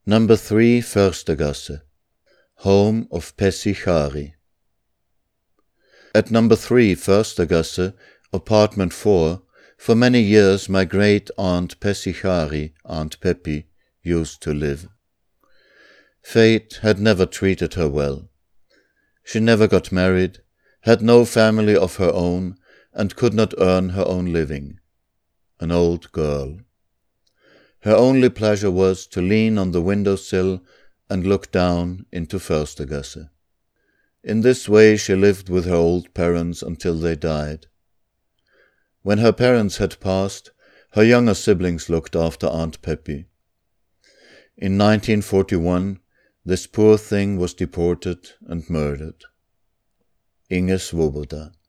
Number 3 Förstergasse, home of Pessi Chari. At number 3 Förstergasse, apartment 4, for many years my great-aunt Pessi Chari, Aunt Peppi, used to live. Fate had never treated her well. She never got married, had no family of her own, and could not earn her own living. An old girl. Her only pleasure was to lean on the windowsill and look down into Förstergasse. In this way she lived with her old parents until they died. When her parents had passed, her younger siblings looked after Aunt Peppi. In 1941, this poor thing was deported and murdered. Inge Svoboda.